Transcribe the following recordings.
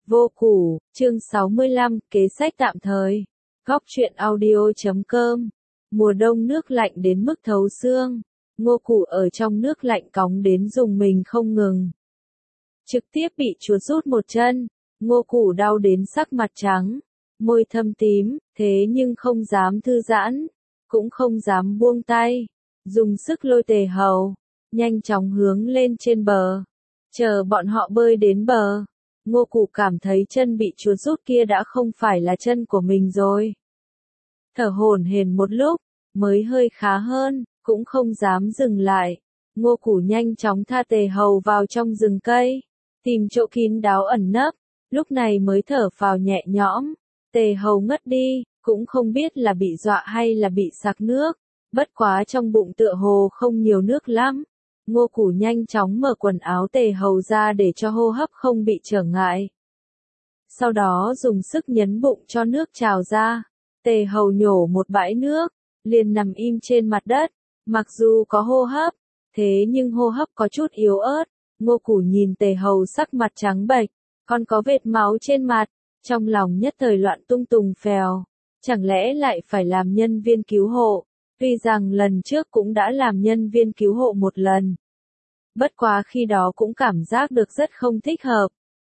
Vô Củ, chương 65, kế sách tạm thời. Góc truyện audio.com. Mùa đông nước lạnh đến mức thấu xương. Ngô Củ ở trong nước lạnh cóng đến dùng mình không ngừng. Trực tiếp bị chuột rút một chân. Ngô Củ đau đến sắc mặt trắng, môi thâm tím, thế nhưng không dám thư giãn, cũng không dám buông tay. Dùng sức lôi Tề Hầu, nhanh chóng hướng lên trên bờ. Chờ bọn họ bơi đến bờ. Ngô Củ cảm thấy chân bị chuột rút kia đã không phải là chân của mình rồi. Thở hổn hển một lúc, mới hơi khá hơn, cũng không dám dừng lại. Ngô Củ nhanh chóng tha Tề Hầu vào trong rừng cây, tìm chỗ kín đáo ẩn nấp, lúc này mới thở phào nhẹ nhõm. Tề Hầu ngất đi, cũng không biết là bị dọa hay là bị sặc nước, bất quá trong bụng tựa hồ không nhiều nước lắm. Ngô Củ nhanh chóng mở quần áo Tề Hầu ra để cho hô hấp không bị trở ngại. Sau đó dùng sức nhấn bụng cho nước trào ra. Tề Hầu nhổ một bãi nước, liền nằm im trên mặt đất. Mặc dù có hô hấp, thế nhưng hô hấp có chút yếu ớt. Ngô Củ nhìn Tề Hầu sắc mặt trắng bệch, còn có vệt máu trên mặt, trong lòng nhất thời loạn tung tùng phèo. Chẳng lẽ lại phải làm nhân viên cứu hộ? Tuy rằng lần trước cũng đã làm nhân viên cứu hộ một lần. Bất quá khi đó cũng cảm giác được rất không thích hợp.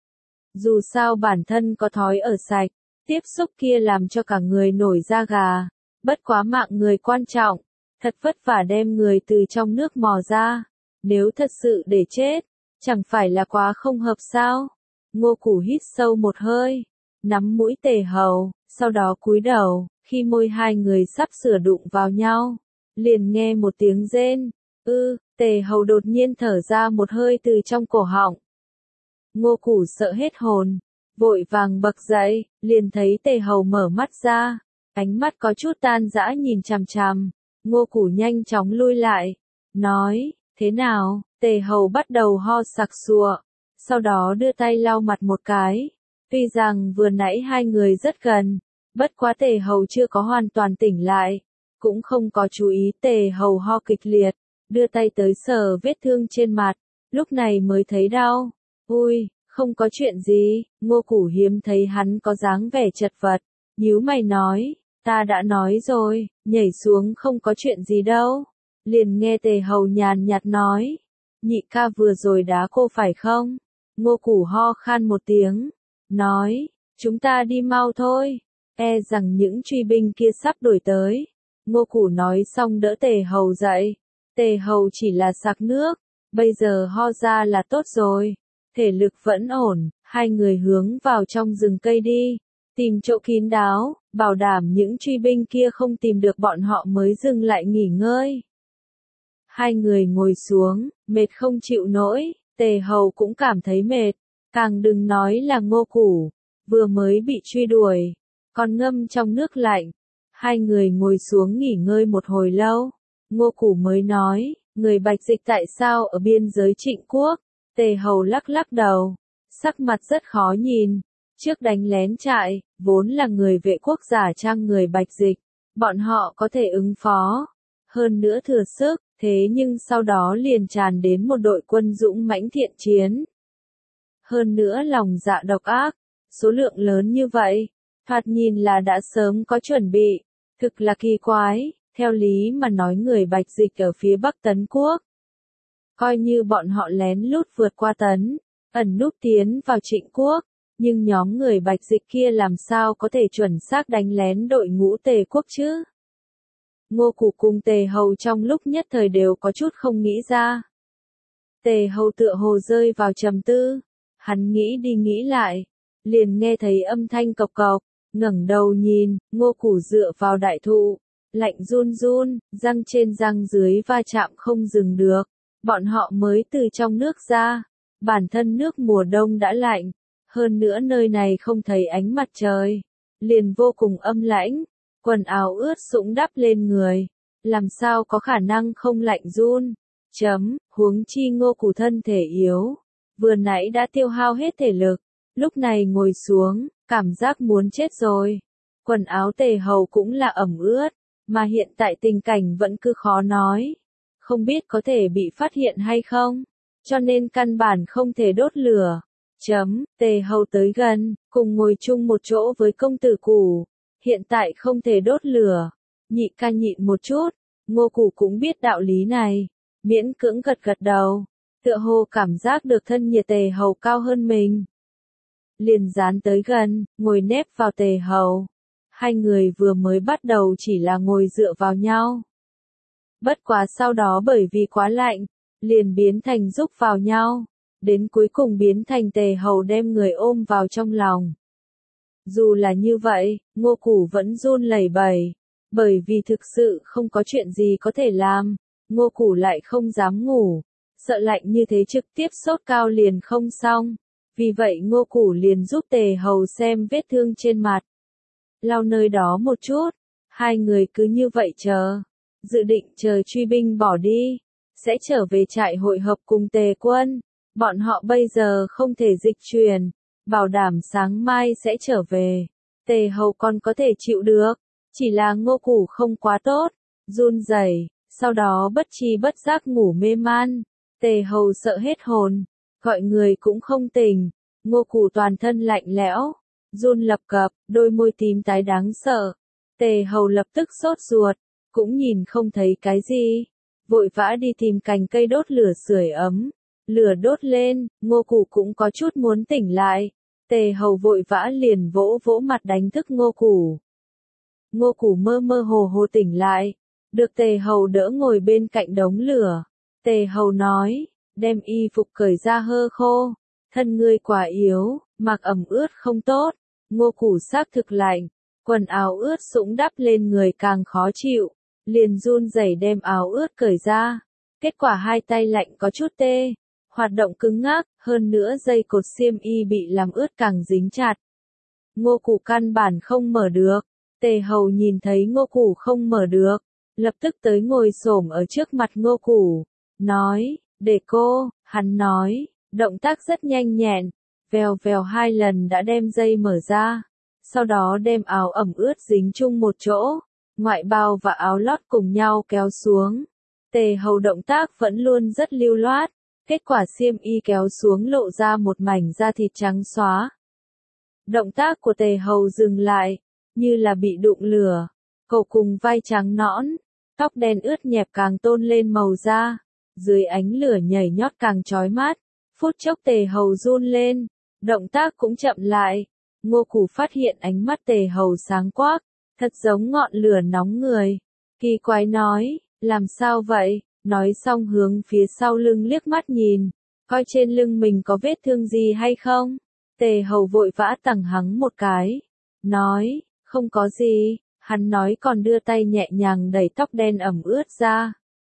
Dù sao bản thân có thói ở sạch, tiếp xúc kia làm cho cả người nổi da gà. Bất quá mạng người quan trọng, thật vất vả đem người từ trong nước mò ra. Nếu thật sự để chết, chẳng phải là quá không hợp sao? Ngô Củ hít sâu một hơi, nắm mũi Tề Hầu, sau đó cúi đầu, khi môi hai người sắp sửa đụng vào nhau, liền nghe một tiếng rên. Tề Hầu đột nhiên thở ra một hơi từ trong cổ họng. Ngô Củ sợ hết hồn, vội vàng bật dậy, liền thấy Tề Hầu mở mắt ra, ánh mắt có chút tan rã nhìn chằm chằm. Ngô Củ nhanh chóng lui lại, nói, thế nào? Tề Hầu bắt đầu ho sặc sụa, sau đó đưa tay lau mặt một cái. Tuy rằng vừa nãy hai người rất gần, bất quá Tề Hầu chưa có hoàn toàn tỉnh lại, cũng không có chú ý Tề Hầu ho kịch liệt, đưa tay tới sờ vết thương trên mặt, lúc này mới thấy đau. Ui, không có chuyện gì. Ngô Củ hiếm thấy hắn có dáng vẻ chật vật, nhíu mày nói, ta đã nói rồi, nhảy xuống không có chuyện gì đâu. Liền nghe Tề Hầu nhàn nhạt nói, nhị ca vừa rồi đá cô phải không? Ngô Củ ho khan một tiếng, nói, chúng ta đi mau thôi, e rằng những truy binh kia sắp đuổi tới. Ngô Củ nói xong đỡ Tề Hầu dậy. Tề Hầu chỉ là sặc nước, bây giờ ho ra là tốt rồi, thể lực vẫn ổn. Hai người hướng vào trong rừng cây đi, tìm chỗ kín đáo, bảo đảm những truy binh kia không tìm được bọn họ mới dừng lại nghỉ ngơi. Hai người ngồi xuống, mệt không chịu nổi, Tề Hầu cũng cảm thấy mệt, càng đừng nói là Ngô Củ, vừa mới bị truy đuổi, còn ngâm trong nước lạnh. Hai người ngồi xuống nghỉ ngơi một hồi lâu, Ngô Củ mới nói, người Bạch Dịch tại sao ở biên giới Trịnh Quốc? Tề Hầu lắc lắc đầu, sắc mặt rất khó nhìn. Trước đánh lén trại, vốn là người vệ quốc giả trang người Bạch Dịch, bọn họ có thể ứng phó, hơn nữa thừa sức, thế nhưng sau đó liền tràn đến một đội quân dũng mãnh thiện chiến. Hơn nữa lòng dạ độc ác, số lượng lớn như vậy, thoạt nhìn là đã sớm có chuẩn bị, thực là kỳ quái. Theo lý mà nói người Bạch Dịch ở phía Bắc Tấn Quốc, coi như bọn họ lén lút vượt qua Tấn, ẩn núp tiến vào Trịnh Quốc, nhưng nhóm người Bạch Dịch kia làm sao có thể chuẩn xác đánh lén đội ngũ Tề Quốc chứ? Ngô Củ cùng Tề Hầu trong lúc nhất thời đều có chút không nghĩ ra. Tề Hầu tựa hồ rơi vào trầm tư, hắn nghĩ đi nghĩ lại, liền nghe thấy âm thanh cộc cộc, ngẩng đầu nhìn, Ngô Củ dựa vào đại thụ, lạnh run run, răng trên răng dưới va chạm không dừng được. Bọn họ mới từ trong nước ra, bản thân nước mùa đông đã lạnh, hơn nữa nơi này không thấy ánh mặt trời, liền vô cùng âm lãnh, quần áo ướt sũng đắp lên người, làm sao có khả năng không lạnh run. Huống chi Ngô Củ thân thể yếu, vừa nãy đã tiêu hao hết thể lực, lúc này ngồi xuống, cảm giác muốn chết rồi. Quần áo Tề Hầu cũng là ẩm ướt, mà hiện tại tình cảnh vẫn cứ khó nói, không biết có thể bị phát hiện hay không, cho nên căn bản không thể đốt lửa, Tề hầu tới gần, cùng ngồi chung một chỗ với công tử Củ. Hiện tại không thể đốt lửa. Nhị ca nhịn một chút, Ngô Củ cũng biết đạo lý này. Miễn cưỡng gật gật đầu. Tựa hồ cảm giác được thân nhiệt Tề hầu cao hơn mình. Liền dán tới gần, ngồi nép vào Tề hầu. Hai người vừa mới bắt đầu chỉ là ngồi dựa vào nhau. Bất quá sau đó bởi vì quá lạnh, liền biến thành rúc vào nhau. Đến cuối cùng biến thành Tề hầu đem người ôm vào trong lòng. Dù là như vậy, Ngô Củ vẫn run lẩy bẩy. Bởi vì thực sự không có chuyện gì có thể làm, Ngô Củ lại không dám ngủ. Sợ lạnh như thế trực tiếp sốt cao liền không xong. Vì vậy Ngô Củ liền giúp Tề hầu xem vết thương trên mặt. Lau nơi đó một chút. Hai người cứ như vậy chờ. Dự định chờ truy binh bỏ đi. Sẽ trở về trại hội hợp cùng Tề quân. Bọn họ bây giờ không thể dịch chuyển. Bảo đảm sáng mai sẽ trở về. Tề hầu còn có thể chịu được. Chỉ là Ngô Củ không quá tốt. Run rẩy, sau đó bất tri bất giác ngủ mê man. Tề hầu sợ hết hồn. Gọi người cũng không tỉnh. Ngô Củ toàn thân lạnh lẽo. Run lập cập, đôi môi tím tái đáng sợ. Tề hầu lập tức sốt ruột. Cũng nhìn không thấy cái gì. Vội vã đi tìm cành cây đốt lửa sưởi ấm. Lửa đốt lên, Ngô Củ cũng có chút muốn tỉnh lại. Tề hầu vội vã liền vỗ vỗ mặt đánh thức Ngô Củ. Ngô Củ mơ mơ hồ hồ tỉnh lại. Được Tề hầu đỡ ngồi bên cạnh đống lửa. Tề hầu nói, đem y phục cởi ra hơ khô. Thân ngươi quá yếu, mặc ẩm ướt không tốt. Ngô Củ xác thực lạnh. Quần áo ướt sũng đắp lên người càng khó chịu. Liền run rẩy đem áo ướt cởi ra. Kết quả hai tay lạnh có chút tê. Hoạt động cứng ngắc, hơn nữa dây cột xiêm y bị làm ướt càng dính chặt. Ngô Củ căn bản không mở được. Tề hầu nhìn thấy Ngô Củ không mở được. Lập tức tới ngồi xổm ở trước mặt Ngô Củ. Nói, để cô, hắn nói, động tác rất nhanh nhẹn. Vèo vèo hai lần đã đem dây mở ra. Sau đó đem áo ẩm ướt dính chung một chỗ. Ngoại bao và áo lót cùng nhau kéo xuống. Tề hầu động tác vẫn luôn rất lưu loát. Kết quả xiêm y kéo xuống lộ ra một mảnh da thịt trắng xóa. Động tác của Tề hầu dừng lại, như là bị đụng lửa. Cổ cùng vai trắng nõn, tóc đen ướt nhẹp càng tôn lên màu da. Dưới ánh lửa nhảy nhót càng chói mắt. Phút chốc Tề hầu run lên, động tác cũng chậm lại. Ngô Củ phát hiện ánh mắt Tề hầu sáng quắc, thật giống ngọn lửa nóng người. Kỳ quái nói, làm sao vậy? Nói xong hướng phía sau lưng liếc mắt nhìn, coi trên lưng mình có vết thương gì hay không. Tề hầu vội vã tằng hắng một cái. Nói, không có gì. Hắn nói còn đưa tay nhẹ nhàng đẩy tóc đen ẩm ướt ra.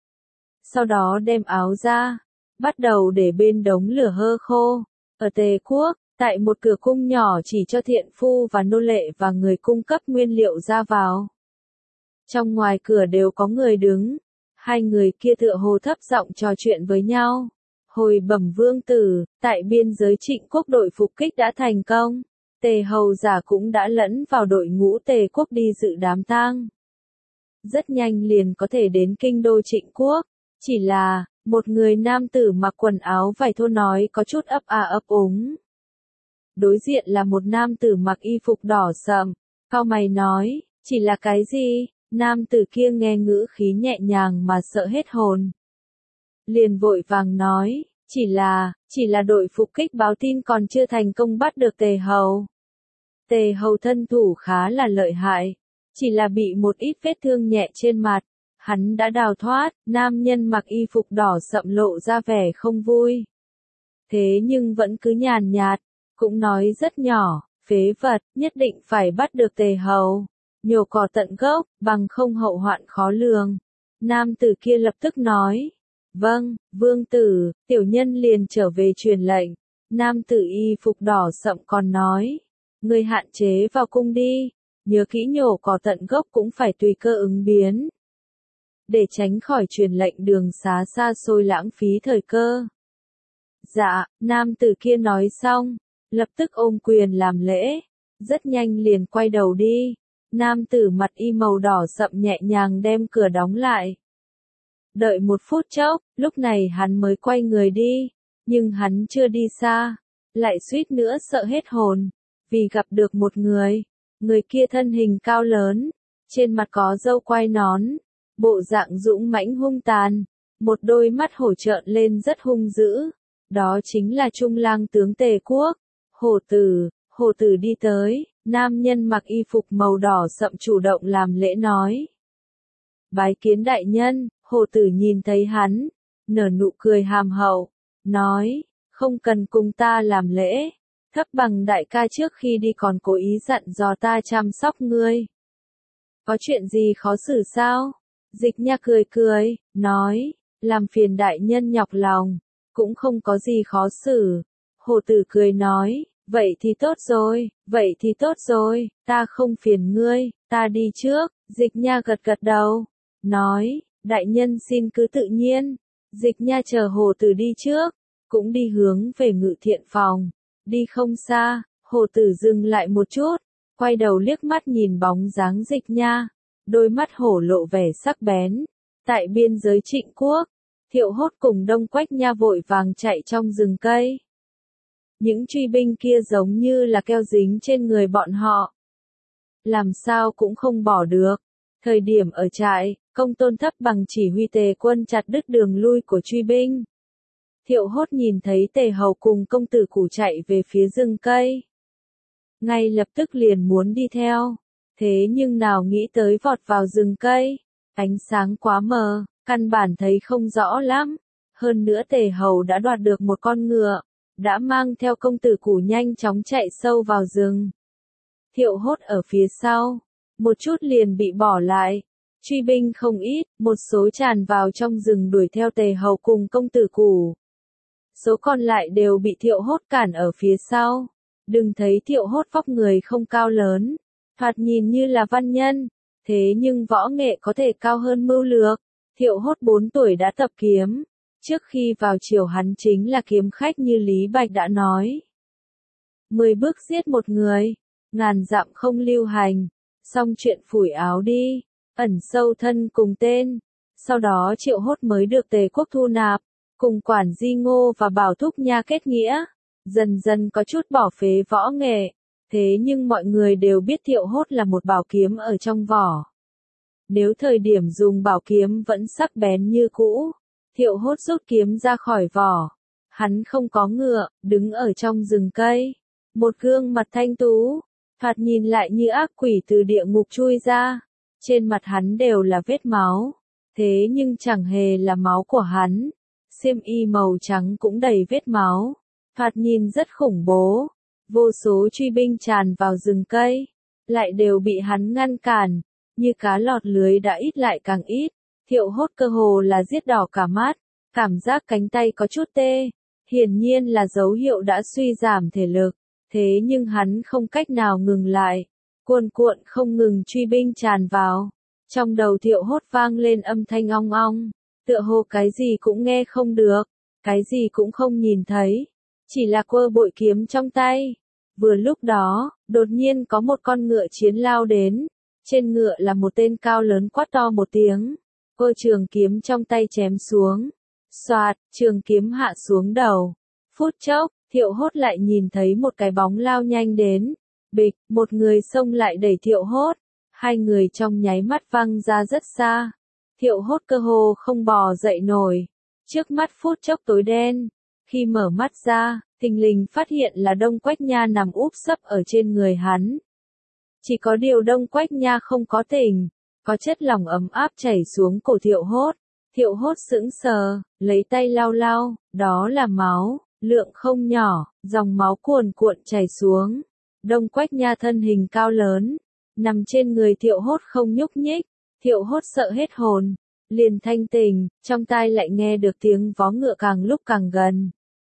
Sau đó đem áo ra. Bắt đầu để bên đống lửa hơ khô. Ở Tề quốc, tại một cửa cung nhỏ chỉ cho thiện phu và nô lệ và người cung cấp nguyên liệu ra vào. Trong ngoài cửa đều có người đứng. Hai người kia tựa hồ thấp giọng trò chuyện với nhau. Hồi bẩm vương tử, tại biên giới Trịnh quốc đội phục kích đã thành công. Tề hầu giả cũng đã lẫn vào đội ngũ Tề quốc đi dự đám tang. Rất nhanh liền có thể đến kinh đô Trịnh quốc. Chỉ là, một người nam tử mặc quần áo vải thô nói có chút ấp a ấp úng. Đối diện là một nam tử mặc y phục đỏ sậm. Cau mày nói, chỉ là cái gì? Nam tử kia nghe ngữ khí nhẹ nhàng mà sợ hết hồn. Liền vội vàng nói, chỉ là đội phục kích báo tin còn chưa thành công bắt được Tề hầu. Tề hầu thân thủ khá là lợi hại, chỉ là bị một ít vết thương nhẹ trên mặt. Hắn đã đào thoát, nam nhân mặc y phục đỏ sậm lộ ra vẻ không vui. Thế nhưng vẫn cứ nhàn nhạt, cũng nói rất nhỏ, phế vật, nhất định phải bắt được Tề hầu. Nhổ cỏ tận gốc, bằng không hậu hoạn khó lường. Nam tử kia lập tức nói. Vâng, vương tử, tiểu nhân liền trở về truyền lệnh. Nam tử y phục đỏ sậm còn nói. Người hạn chế vào cung đi. Nhớ kỹ nhổ cỏ tận gốc cũng phải tùy cơ ứng biến. Để tránh khỏi truyền lệnh đường xá xa xôi lãng phí thời cơ. Dạ, nam tử kia nói xong. Lập tức ôm quyền làm lễ. Rất nhanh liền quay đầu đi. Nam tử mặt y màu đỏ sậm nhẹ nhàng đem cửa đóng lại. Đợi một phút chốc, lúc này hắn mới quay người đi. Nhưng hắn chưa đi xa. lại suýt nữa sợ hết hồn, vì gặp được một người. Người kia thân hình cao lớn, trên mặt có râu quai nón, bộ dạng dũng mãnh hung tàn, một đôi mắt hổ trợn lên rất hung dữ. Đó chính là Trung lang tướng Tề Quốc. Hổ tử đi tới, nam nhân mặc y phục màu đỏ sậm chủ động làm lễ nói. Bái kiến đại nhân, hổ tử nhìn thấy hắn, nở nụ cười hàm hậu, nói, không cần cùng ta làm lễ, Thấp Bằng đại ca trước khi đi còn cố ý dặn dò ta chăm sóc ngươi. Có chuyện gì khó xử sao? Dịch Nha cười cười, nói, làm phiền đại nhân nhọc lòng, cũng không có gì khó xử. Hổ tử cười nói, vậy thì tốt rồi, ta không phiền ngươi, ta đi trước. Dịch Nha gật gật đầu, nói, đại nhân xin cứ tự nhiên. Dịch Nha chờ hổ tử đi trước, cũng đi hướng về Ngự Thiện phòng. Đi không xa, hổ tử dừng lại một chút, quay đầu liếc mắt nhìn bóng dáng Dịch Nha, đôi mắt hổ lộ vẻ sắc bén. Tại biên giới Trịnh Quốc, Thiệu Hốt cùng Đông Quách Nha vội vàng chạy trong rừng cây. Những truy binh kia giống như là keo dính trên người bọn họ, làm sao cũng không bỏ được. Thời điểm ở trại, Công Tôn Thấp Bằng chỉ huy Tề quân chặt đứt đường lui của truy binh. Thiệu Hốt nhìn thấy Tề Hầu cùng công tử Củ chạy về phía rừng cây, ngay lập tức liền muốn đi theo, thế nhưng nào nghĩ tới vọt vào rừng cây, ánh sáng quá mờ, căn bản thấy không rõ lắm. Hơn nữa Tề Hầu đã đoạt được một con ngựa, đã mang theo công tử Củ nhanh chóng chạy sâu vào rừng. Thiệu Hốt ở phía sau, một chút liền bị bỏ lại. Truy binh không ít, một số tràn vào trong rừng đuổi theo Tề Hầu cùng công tử Củ. Số còn lại đều bị Thiệu Hốt cản ở phía sau. Đừng thấy Thiệu Hốt vóc người không cao lớn, thoạt nhìn như là văn nhân, thế nhưng võ nghệ có thể cao hơn mưu lược. Thiệu Hốt 4 tuổi đã tập kiếm, trước khi vào triều hắn chính là kiếm khách như Lý Bạch đã nói. 10 bước giết một người, ngàn dặm không lưu hành, xong chuyện phủi áo đi, ẩn sâu thân cùng tên. Sau đó Thiệu Hốt mới được Tề Quốc thu nạp, cùng Quản Di Ngô và Bảo Thúc Nha kết nghĩa. Dần dần có chút bỏ phế võ nghệ, thế nhưng mọi người đều biết Thiệu Hốt là một bảo kiếm ở trong vỏ. Nếu thời điểm dùng bảo kiếm vẫn sắc bén như cũ, Thiệu Hốt rút kiếm ra khỏi vỏ. Hắn không có ngựa, đứng ở trong rừng cây. Một gương mặt thanh tú, thoạt nhìn lại như ác quỷ từ địa ngục chui ra. Trên mặt hắn đều là vết máu, thế nhưng chẳng hề là máu của hắn. Xiêm y màu trắng cũng đầy vết máu, thoạt nhìn rất khủng bố. Vô số truy binh tràn vào rừng cây, lại đều bị hắn ngăn cản, như cá lọt lưới đã ít lại càng ít. Thiệu Hốt cơ hồ là giết đỏ cả mắt, cảm giác cánh tay có chút tê, hiển nhiên là dấu hiệu đã suy giảm thể lực, thế nhưng hắn không cách nào ngừng lại, cuồn cuộn không ngừng truy binh tràn vào. Trong đầu Thiệu Hốt vang lên âm thanh ong ong, tựa hồ cái gì cũng nghe không được, cái gì cũng không nhìn thấy, chỉ là quơ bội kiếm trong tay. Vừa lúc đó, đột nhiên có một con ngựa chiến lao đến, trên ngựa là một tên cao lớn quát to một tiếng, quơ trường kiếm trong tay chém xuống. Xoạt, trường kiếm hạ xuống đầu. Phút chốc, Thiệu Hốt lại nhìn thấy một cái bóng lao nhanh đến. Bịch, một người xông lại đẩy Thiệu Hốt. Hai người trong nháy mắt văng ra rất xa. Thiệu Hốt cơ hồ không bò dậy nổi. Trước mắt phút chốc tối đen. Khi mở mắt ra, thình lình phát hiện là Đông Quách Nha nằm úp sấp ở trên người hắn. Chỉ có điều Đông Quách Nha không có tỉnh, có chất lỏng ấm áp chảy xuống cổ Thiệu Hốt. Thiệu Hốt sững sờ, lấy tay lau lau, đó là máu, lượng không nhỏ, dòng máu cuồn cuộn chảy xuống. Đông Quách Nha thân hình cao lớn, nằm trên người Thiệu Hốt không nhúc nhích. Thiệu Hốt sợ hết hồn, liền thanh tỉnh, trong tai lại nghe được tiếng vó ngựa càng lúc càng gần.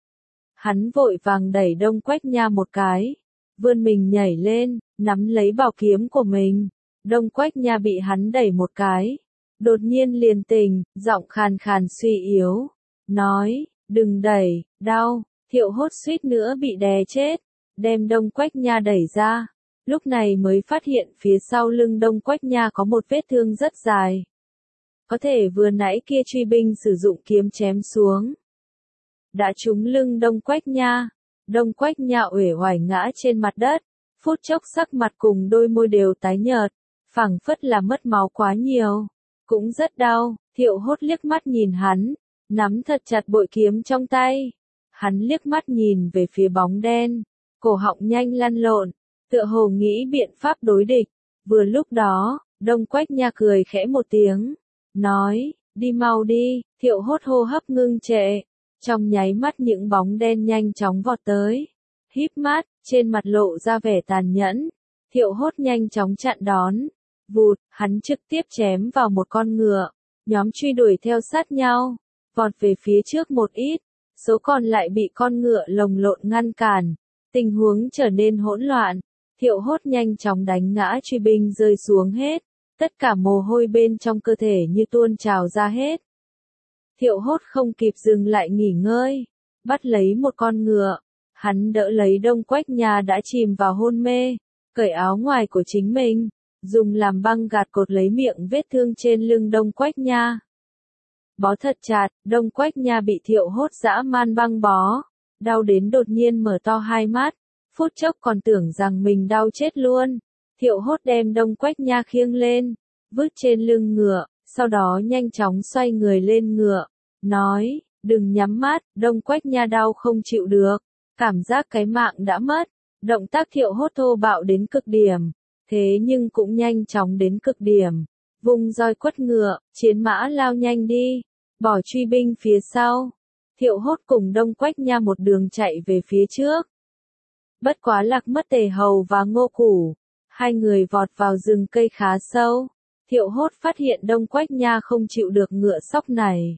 Hắn vội vàng đẩy Đông Quách Nha một cái, vươn mình nhảy lên, nắm lấy bảo kiếm của mình. Đông Quách Nha bị hắn đẩy một cái, đột nhiên liền tỉnh, giọng khàn khàn suy yếu, nói, đừng đẩy, đau. Thiệu Hốt suýt nữa bị đè chết, đem Đông Quách Nha đẩy ra, lúc này mới phát hiện phía sau lưng Đông Quách Nha có một vết thương rất dài. Có thể vừa nãy kia truy binh sử dụng kiếm chém xuống, đã trúng lưng Đông Quách Nha. Đông Quách Nha uể oải ngã trên mặt đất, phút chốc sắc mặt cùng đôi môi đều tái nhợt, phảng phất là mất máu quá nhiều, cũng rất đau. Thiệu Hốt liếc mắt nhìn hắn, nắm thật chặt bội kiếm trong tay. Hắn liếc mắt nhìn về phía bóng đen, cổ họng nhanh lăn lộn, tựa hồ nghĩ biện pháp đối địch. Vừa lúc đó, Đông Quách Nha cười khẽ một tiếng, nói, đi mau đi. Thiệu Hốt hô hấp ngưng trệ, trong nháy mắt những bóng đen nhanh chóng vọt tới, híp mắt, trên mặt lộ ra vẻ tàn nhẫn. Thiệu Hốt nhanh chóng chặn đón, vụt, hắn trực tiếp chém vào một con ngựa, nhóm truy đuổi theo sát nhau, vọt về phía trước một ít, số còn lại bị con ngựa lồng lộn ngăn cản, tình huống trở nên hỗn loạn. Thiệu Hốt nhanh chóng đánh ngã truy binh rơi xuống hết, tất cả mồ hôi bên trong cơ thể như tuôn trào ra hết. Thiệu Hốt không kịp dừng lại nghỉ ngơi, bắt lấy một con ngựa, hắn đỡ lấy Đông Quách Nha đã chìm vào hôn mê, cởi áo ngoài của chính mình, dùng làm băng gạt cột lấy miệng vết thương trên lưng Đông Quách Nha. Bó thật chặt, Đông Quách Nha bị Thiệu Hốt dã man băng bó, đau đến đột nhiên mở to hai mắt, phút chốc còn tưởng rằng mình đau chết luôn. Thiệu Hốt đem Đông Quách Nha khiêng lên, vứt trên lưng ngựa, sau đó nhanh chóng xoay người lên ngựa, nói, đừng nhắm mắt. Đông Quách Nha đau không chịu được, cảm giác cái mạng đã mất. Động tác Thiệu Hốt thô bạo đến cực điểm, thế nhưng cũng nhanh chóng đến cực điểm. Vùng roi quất ngựa, chiến mã lao nhanh đi, bỏ truy binh phía sau. Thiệu Hốt cùng Đông Quách Nha một đường chạy về phía trước. Bất quá lạc mất Tề Hầu và Ngô Củ, hai người vọt vào rừng cây khá sâu. Thiệu Hốt phát hiện Đông Quách Nha không chịu được ngựa sóc này.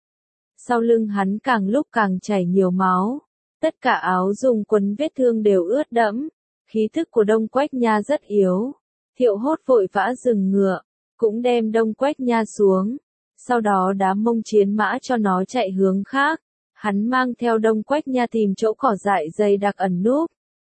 Sau lưng hắn càng lúc càng chảy nhiều máu, tất cả áo dùng quấn vết thương đều ướt đẫm, khí thức của Đông Quách Nha rất yếu. Thiệu Hốt vội vã dừng ngựa, cũng đem Đông Quách Nha xuống, sau đó đá mông chiến mã cho nó chạy hướng khác. Hắn mang theo Đông Quách Nha tìm chỗ cỏ dại dày đặc ẩn núp.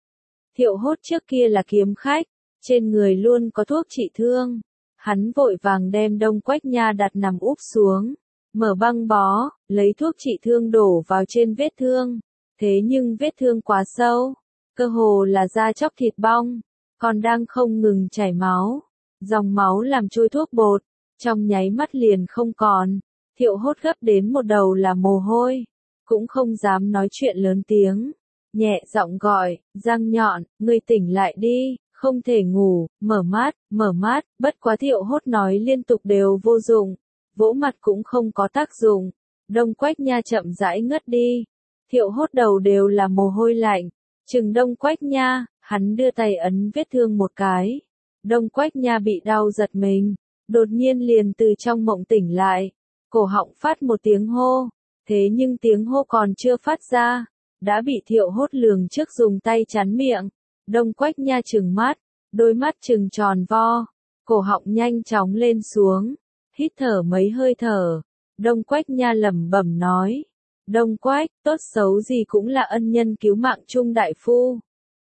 Thiệu Hốt trước kia là kiếm khách, trên người luôn có thuốc trị thương. Hắn vội vàng đem Đông Quách Nha đặt nằm úp xuống, mở băng bó, lấy thuốc trị thương đổ vào trên vết thương. Thế nhưng vết thương quá sâu, cơ hồ là da chóc thịt bong, còn đang không ngừng chảy máu. Dòng máu làm trôi thuốc bột, trong nháy mắt liền không còn. Thiệu Hốt gấp đến một đầu là mồ hôi, cũng không dám nói chuyện lớn tiếng, nhẹ giọng gọi, Răng Nhọn, ngươi tỉnh lại đi, không thể ngủ, mở mắt. Bất quá Thiệu Hốt nói liên tục đều vô dụng, vỗ mặt cũng không có tác dụng. Đông Quách Nha chậm rãi ngất đi, Thiệu Hốt đầu đều là mồ hôi lạnh, chừng Đông Quách Nha, hắn đưa tay ấn vết thương một cái. Đông Quách Nha bị đau giật mình, đột nhiên liền từ trong mộng tỉnh lại, cổ họng phát một tiếng hô, thế nhưng tiếng hô còn chưa phát ra, đã bị Thiệu Hốt lường trước dùng tay chắn miệng. Đông Quách Nha trừng mắt, đôi mắt trừng tròn vo, cổ họng nhanh chóng lên xuống, hít thở mấy hơi thở. Đông Quách Nha lẩm bẩm nói, Đông Quách, tốt xấu gì cũng là ân nhân cứu mạng Trung đại phu.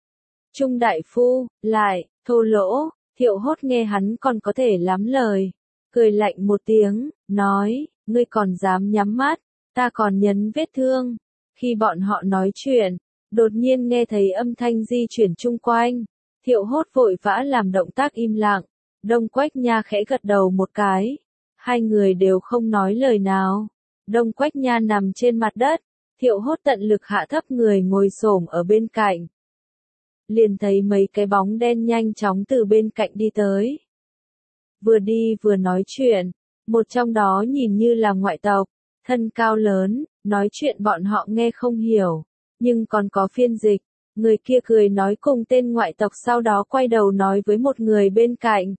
Trung đại phu, lại, thô lỗ. Thiệu Hốt nghe hắn còn có thể lắm lời, cười lạnh một tiếng, nói, ngươi còn dám nhắm mắt, ta còn nhấn vết thương. Khi bọn họ nói chuyện, đột nhiên nghe thấy âm thanh di chuyển chung quanh. Thiệu Hốt vội vã làm động tác im lặng, Đông Quách Nha khẽ gật đầu một cái. Hai người đều không nói lời nào. Đông Quách Nha nằm trên mặt đất, Thiệu Hốt tận lực hạ thấp người ngồi xổm ở bên cạnh. Liền thấy mấy cái bóng đen nhanh chóng từ bên cạnh đi tới. Vừa đi vừa nói chuyện, một trong đó nhìn như là ngoại tộc, thân cao lớn, nói chuyện bọn họ nghe không hiểu, nhưng còn có phiên dịch. Người kia cười nói cùng tên ngoại tộc, sau đó quay đầu nói với một người bên cạnh.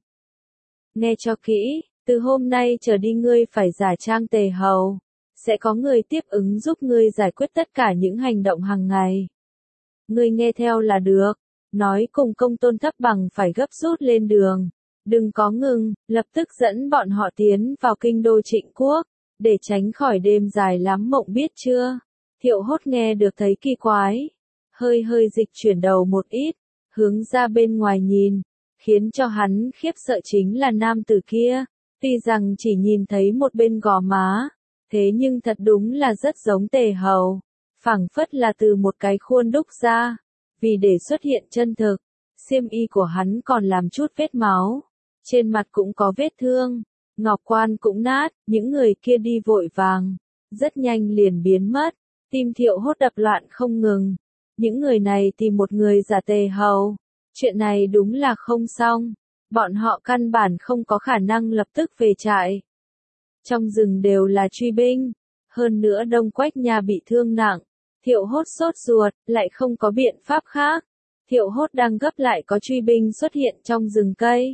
Nghe cho kỹ, từ hôm nay trở đi ngươi phải giả trang Tề Hầu, sẽ có người tiếp ứng giúp ngươi giải quyết tất cả những hành động hàng ngày. Ngươi nghe theo là được, nói cùng Công Tôn Thấp Bằng phải gấp rút lên đường, đừng có ngừng, lập tức dẫn bọn họ tiến vào kinh đô Trịnh Quốc, để tránh khỏi đêm dài lắm mộng, biết chưa? Thiệu Hốt nghe được thấy kỳ quái, hơi dịch chuyển đầu một ít, hướng ra bên ngoài nhìn, khiến cho hắn khiếp sợ chính là nam tử kia, tuy rằng chỉ nhìn thấy một bên gò má, thế nhưng thật đúng là rất giống Tề Hầu. phảng phất là từ một cái khuôn đúc ra, vì để xuất hiện chân thực. Xiêm y của hắn còn làm chút vết máu, trên mặt cũng có vết thương, ngọc quan cũng nát, những người kia đi vội vàng, rất nhanh liền biến mất, tim Thiệu Hốt đập loạn không ngừng. Những người này tìm một người giả Tề Hầu, chuyện này đúng là không xong, bọn họ căn bản không có khả năng lập tức về trại. Trong rừng đều là truy binh, hơn nữa Đông Quách Nha bị thương nặng, Thiệu Hốt sốt ruột, lại không có biện pháp khác. Thiệu Hốt đang gấp lại có truy binh xuất hiện trong rừng cây.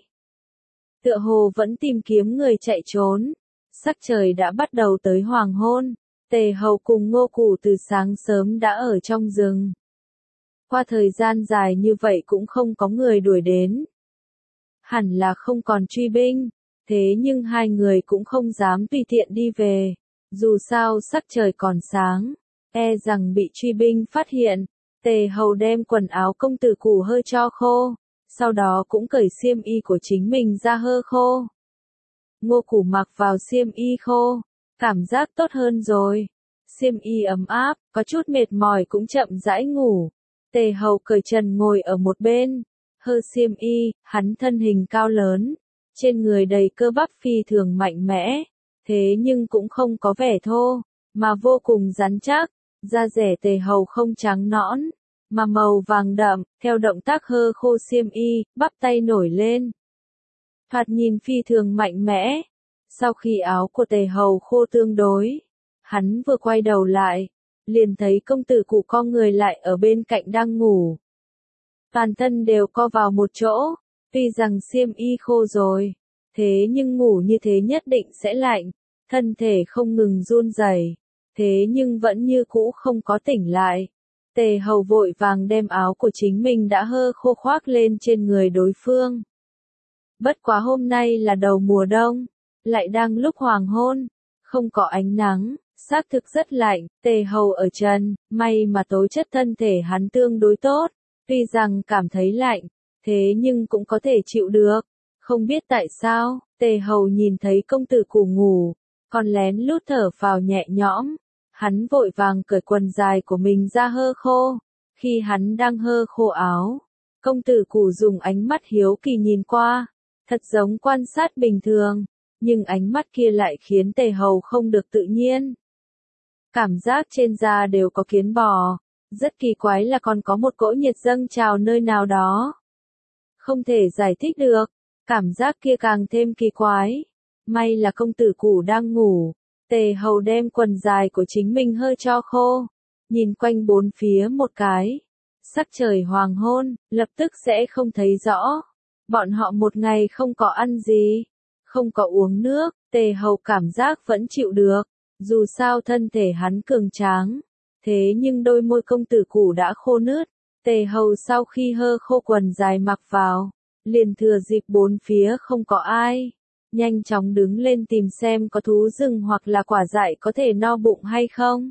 Tựa hồ vẫn tìm kiếm người chạy trốn. Sắc trời đã bắt đầu tới hoàng hôn. Tề Hầu cùng Ngô Củ từ sáng sớm đã ở trong rừng. Qua thời gian dài như vậy cũng không có người đuổi đến. Hẳn là không còn truy binh. Thế nhưng hai người cũng không dám tùy tiện đi về. Dù sao sắc trời còn sáng, e rằng bị truy binh phát hiện. Tề Hầu đem quần áo công tử Củ hơi cho khô, sau đó cũng cởi xiêm y của chính mình ra hơ khô. Ngô Củ mặc vào xiêm y khô, cảm giác tốt hơn rồi. Xiêm y ấm áp, có chút mệt mỏi cũng chậm rãi ngủ. Tề Hầu cởi trần ngồi ở một bên, hơ xiêm y, hắn thân hình cao lớn, trên người đầy cơ bắp phi thường mạnh mẽ, thế nhưng cũng không có vẻ thô, mà vô cùng rắn chắc. Da rẻ Tề Hầu không trắng nõn, mà màu vàng đậm, theo động tác hơ khô xiêm y, bắp tay nổi lên. Thoạt nhìn phi thường mạnh mẽ. Sau khi áo của Tề Hầu khô tương đối, hắn vừa quay đầu lại, liền thấy công tử Củ co người lại ở bên cạnh đang ngủ. Toàn thân đều co vào một chỗ, tuy rằng xiêm y khô rồi, thế nhưng ngủ như thế nhất định sẽ lạnh, thân thể không ngừng run rẩy. Thế nhưng vẫn như cũ không có tỉnh lại. Tề Hầu vội vàng đem áo của chính mình đã hơ khô khoác lên trên người đối phương. Bất quá hôm nay là đầu mùa đông, lại đang lúc hoàng hôn, không có ánh nắng, xác thực rất lạnh. Tề Hầu ở trần, may mà tố chất thân thể hắn tương đối tốt, tuy rằng cảm thấy lạnh, thế nhưng cũng có thể chịu được. Không biết tại sao, Tề Hầu nhìn thấy công tử Củ ngủ, còn lén lút thở phào nhẹ nhõm. Hắn vội vàng cởi quần dài của mình ra hơ khô. Khi hắn đang hơ khô áo, công tử Củ dùng ánh mắt hiếu kỳ nhìn qua, thật giống quan sát bình thường, nhưng ánh mắt kia lại khiến Tề Hầu không được tự nhiên. Cảm giác trên da đều có kiến bò, rất kỳ quái là còn có một cỗ nhiệt dâng trào nơi nào đó. Không thể giải thích được, cảm giác kia càng thêm kỳ quái. May là công tử Củ đang ngủ. Tề Hầu đem quần dài của chính mình hơi cho khô, nhìn quanh bốn phía một cái. Sắc trời hoàng hôn, lập tức sẽ không thấy rõ. Bọn họ một ngày không có ăn gì, không có uống nước, Tề Hầu cảm giác vẫn chịu được. Dù sao thân thể hắn cường tráng, thế nhưng đôi môi công tử Củ đã khô nứt. Tề Hầu sau khi hơ khô quần dài mặc vào, liền thừa dịp bốn phía không có ai, nhanh chóng đứng lên tìm xem có thú rừng hoặc là quả dại có thể no bụng hay không.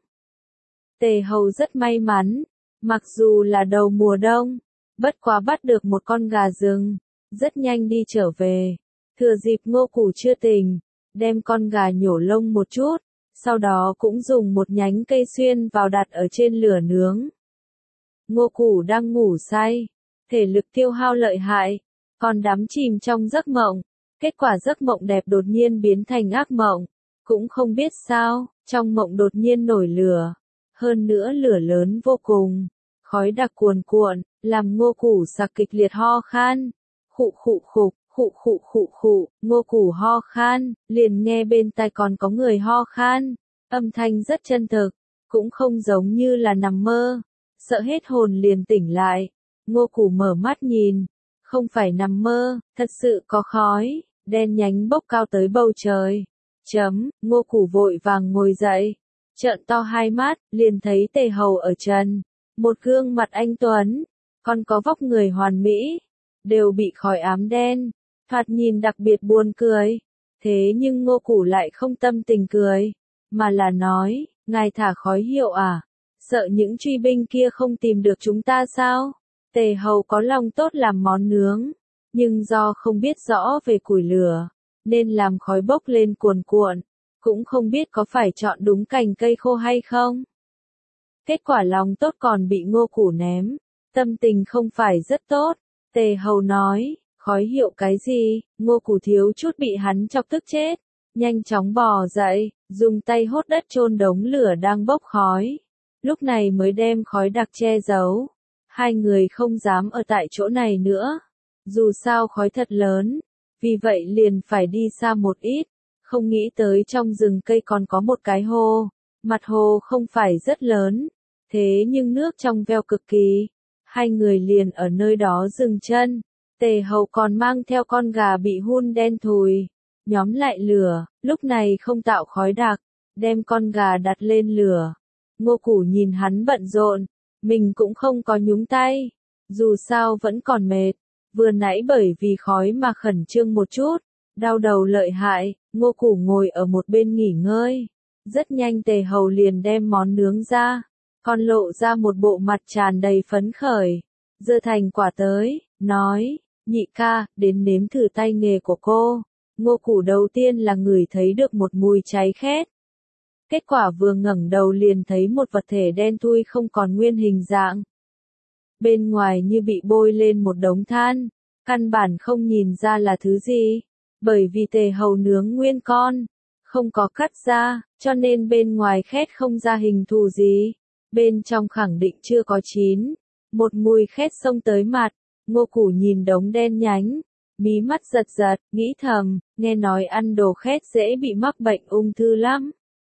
Tề Hầu rất may mắn, mặc dù là đầu mùa đông, bất quá bắt được một con gà rừng, rất nhanh đi trở về. Thừa dịp Ngô Củ chưa tỉnh, đem con gà nhổ lông một chút, sau đó cũng dùng một nhánh cây xuyên vào đặt ở trên lửa nướng. Ngô Củ đang ngủ say, thể lực tiêu hao lợi hại, còn đắm chìm trong giấc mộng. Kết quả giấc mộng đẹp đột nhiên biến thành ác mộng, cũng không biết sao, trong mộng đột nhiên nổi lửa, hơn nữa lửa lớn vô cùng, khói đặc cuồn cuộn, làm Ngô Củ sặc kịch liệt ho khan, khụ khụ khục, khụ khụ khụ khụ, Ngô Củ ho khan, liền nghe bên tai còn có người ho khan, âm thanh rất chân thực, cũng không giống như là nằm mơ, sợ hết hồn liền tỉnh lại, Ngô Củ mở mắt nhìn, không phải nằm mơ, thật sự có khói đen nhánh bốc cao tới bầu trời. Ngô Củ vội vàng ngồi dậy, trợn to hai mắt, liền thấy Tề Hầu ở trần, một gương mặt anh tuấn, còn có vóc người hoàn mỹ, đều bị khói ám đen, thoạt nhìn đặc biệt buồn cười. Thế nhưng Ngô Củ lại không tâm tình cười, mà là nói, ngài thả khói hiệu à? Sợ những truy binh kia không tìm được chúng ta sao? Tề Hầu có lòng tốt làm món nướng, nhưng do không biết rõ về củi lửa, nên làm khói bốc lên cuồn cuộn, cũng không biết có phải chọn đúng cành cây khô hay không. Kết quả lòng tốt còn bị Ngô Củ ném, tâm tình không phải rất tốt. Tề Hầu nói, khói hiệu cái gì, Ngô Củ thiếu chút bị hắn chọc tức chết, nhanh chóng bò dậy, dùng tay hốt đất chôn đống lửa đang bốc khói. Lúc này mới đem khói đặc che giấu. Hai người không dám ở tại chỗ này nữa. Dù sao khói thật lớn, vì vậy liền phải đi xa một ít. Không nghĩ tới trong rừng cây còn có một cái hồ. Mặt hồ không phải rất lớn, thế nhưng nước trong veo cực kỳ. Hai người liền ở nơi đó dừng chân. Tề Hầu còn mang theo con gà bị hun đen thùi. Nhóm lại lửa, lúc này không tạo khói đặc, đem con gà đặt lên lửa. Ngô Củ nhìn hắn bận rộn, mình cũng không có nhúng tay. Dù sao vẫn còn mệt, vừa nãy bởi vì khói mà khẩn trương một chút, đau đầu lợi hại, Ngô Củ ngồi ở một bên nghỉ ngơi. Rất nhanh Tề Hầu liền đem món nướng ra, còn lộ ra một bộ mặt tràn đầy phấn khởi. Giơ thành quả tới, nói, nhị ca, đến nếm thử tay nghề của cô. Ngô Củ đầu tiên là ngửi thấy được một mùi cháy khét. Kết quả vừa ngẩng đầu liền thấy một vật thể đen thui không còn nguyên hình dạng. Bên ngoài như bị bôi lên một đống than, căn bản không nhìn ra là thứ gì, bởi vì Tề Hầu nướng nguyên con, không có cắt ra, cho nên bên ngoài khét không ra hình thù gì, bên trong khẳng định chưa có chín. Một mùi khét xông tới mặt, Ngô Củ nhìn đống đen nhánh, mí mắt giật giật, nghĩ thầm, nghe nói ăn đồ khét dễ bị mắc bệnh ung thư lắm.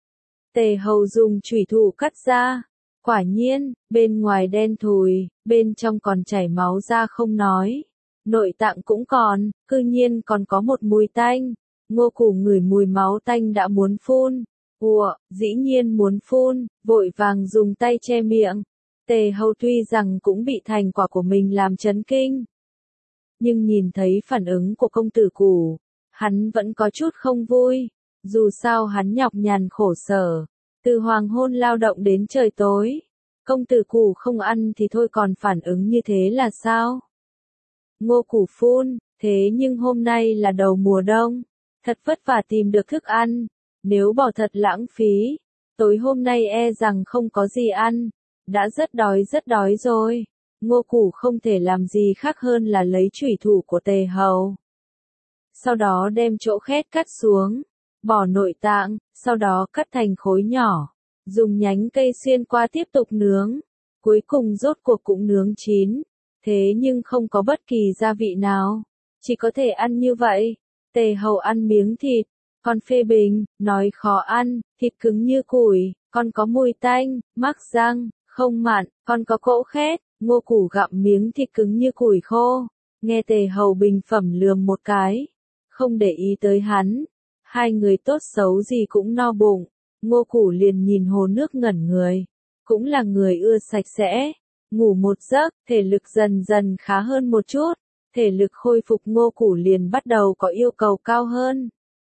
Tề Hầu dùng chủy thủ cắt ra, quả nhiên, bên ngoài đen thùi, bên trong còn chảy máu ra không nói. Nội tạng cũng còn, cư nhiên còn có một mùi tanh. Ngô Củ ngửi mùi máu tanh đã muốn phun. Ủa, dĩ nhiên muốn phun, vội vàng dùng tay che miệng. Tề Hầu tuy rằng cũng bị thành quả của mình làm chấn kinh, nhưng nhìn thấy phản ứng của công tử Củ, hắn vẫn có chút không vui. Dù sao hắn nhọc nhằn khổ sở, từ hoàng hôn lao động đến trời tối. Công tử Củ không ăn thì thôi còn phản ứng như thế là sao? Ngô Củ phun, thế nhưng hôm nay là đầu mùa đông, thật vất vả tìm được thức ăn, nếu bỏ thật lãng phí, tối hôm nay e rằng không có gì ăn, đã rất đói rồi. Ngô Củ không thể làm gì khác hơn là lấy chủy thủ của Tề Hầu. Sau đó đem chỗ khét cắt xuống, bỏ nội tạng, sau đó cắt thành khối nhỏ, dùng nhánh cây xuyên qua tiếp tục nướng, cuối cùng rốt cuộc cũng nướng chín, thế nhưng không có bất kỳ gia vị nào, chỉ có thể ăn như vậy. Tề Hầu ăn miếng thịt, còn phê bình, nói khó ăn, thịt cứng như củi, còn có mùi tanh, mắc răng, không mặn, còn có cỗ khét. Ngô Củ gặm miếng thịt cứng như củi khô, nghe Tề Hầu bình phẩm lườm một cái, không để ý tới hắn. Hai người tốt xấu gì cũng no bụng, Ngô Củ liền nhìn hồ nước ngẩn người, cũng là người ưa sạch sẽ. Ngủ một giấc, thể lực dần dần khá hơn một chút, thể lực khôi phục Ngô Củ liền bắt đầu có yêu cầu cao hơn.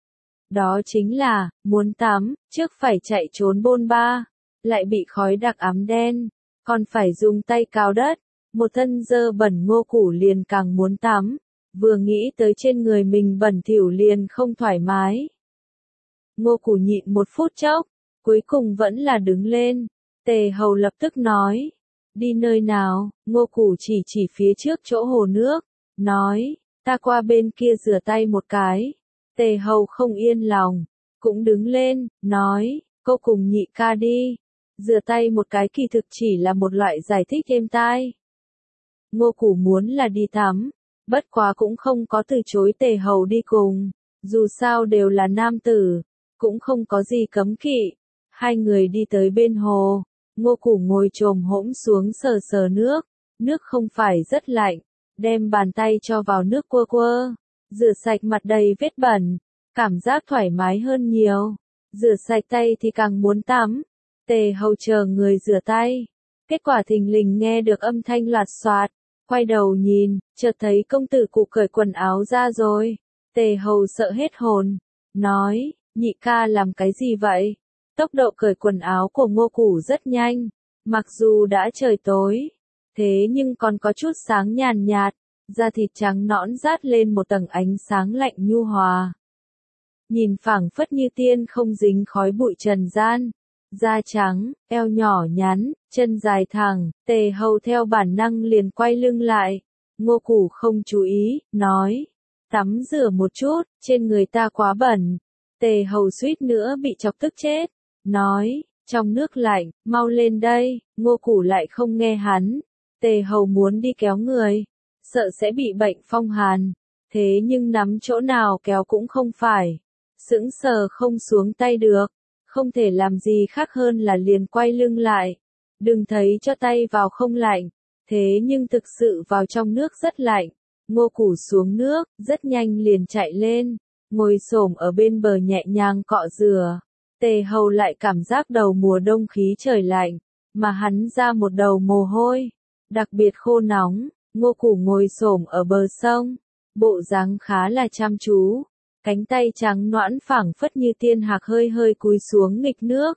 Đó chính là, muốn tắm, trước phải chạy trốn bôn ba, lại bị khói đặc ám đen, còn phải dùng tay cào đất, một thân dơ bẩn. Ngô Củ liền càng muốn tắm, vừa nghĩ tới trên người mình bẩn thỉu liền không thoải mái. Ngô Củ nhịn một phút chốc, cuối cùng vẫn là đứng lên. Tề Hầu lập tức nói, đi nơi nào? Ngô Củ chỉ phía trước chỗ hồ nước, nói, ta qua bên kia rửa tay một cái. Tề Hầu không yên lòng, cũng đứng lên, nói, cô cùng nhị ca đi. Rửa tay một cái kỳ thực chỉ là một loại giải thích êm tai. Ngô Củ muốn là đi tắm, bất quá cũng không có từ chối Tề Hầu đi cùng, dù sao đều là nam tử, cũng không có gì cấm kỵ. Hai người đi tới bên hồ, Ngô Củ ngồi chồm hỗn xuống sờ sờ nước, nước không phải rất lạnh, đem bàn tay cho vào nước quơ quơ, rửa sạch mặt đầy vết bẩn, cảm giác thoải mái hơn nhiều. Rửa sạch tay thì càng muốn tắm. Tề Hầu chờ người rửa tay, kết quả thình lình nghe được âm thanh loạt soạt, quay đầu nhìn, chợt thấy công tử Củ cởi quần áo ra rồi. Tề Hầu sợ hết hồn, nói, nhị ca làm cái gì vậy? Tốc độ cởi quần áo của Ngô Củ rất nhanh, mặc dù đã trời tối, thế nhưng còn có chút sáng nhàn nhạt, da thịt trắng nõn rát lên một tầng ánh sáng lạnh nhu hòa. Nhìn phảng phất như tiên không dính khói bụi trần gian, da trắng, eo nhỏ nhắn, chân dài thẳng, Tề Hầu theo bản năng liền quay lưng lại. Ngô Củ không chú ý, nói, tắm rửa một chút, trên người ta quá bẩn. Tề Hầu suýt nữa bị chọc tức chết, nói, trong nước lạnh, mau lên đây. Ngô Củ lại không nghe hắn. Tề Hầu muốn đi kéo người, sợ sẽ bị bệnh phong hàn, thế nhưng nắm chỗ nào kéo cũng không phải, sững sờ không xuống tay được, không thể làm gì khác hơn là liền quay lưng lại. Đừng thấy cho tay vào không lạnh, thế nhưng thực sự vào trong nước rất lạnh. Ngô Củ xuống nước, rất nhanh liền chạy lên, ngồi xổm ở bên bờ nhẹ nhàng cọ rửa. Tề Hầu lại cảm giác đầu mùa đông khí trời lạnh, mà hắn ra một đầu mồ hôi, đặc biệt khô nóng. Ngô Củ ngồi xổm ở bờ sông, bộ dáng khá là chăm chú, cánh tay trắng nõn phảng phất như tiên hạc hơi hơi cúi xuống nghịch nước.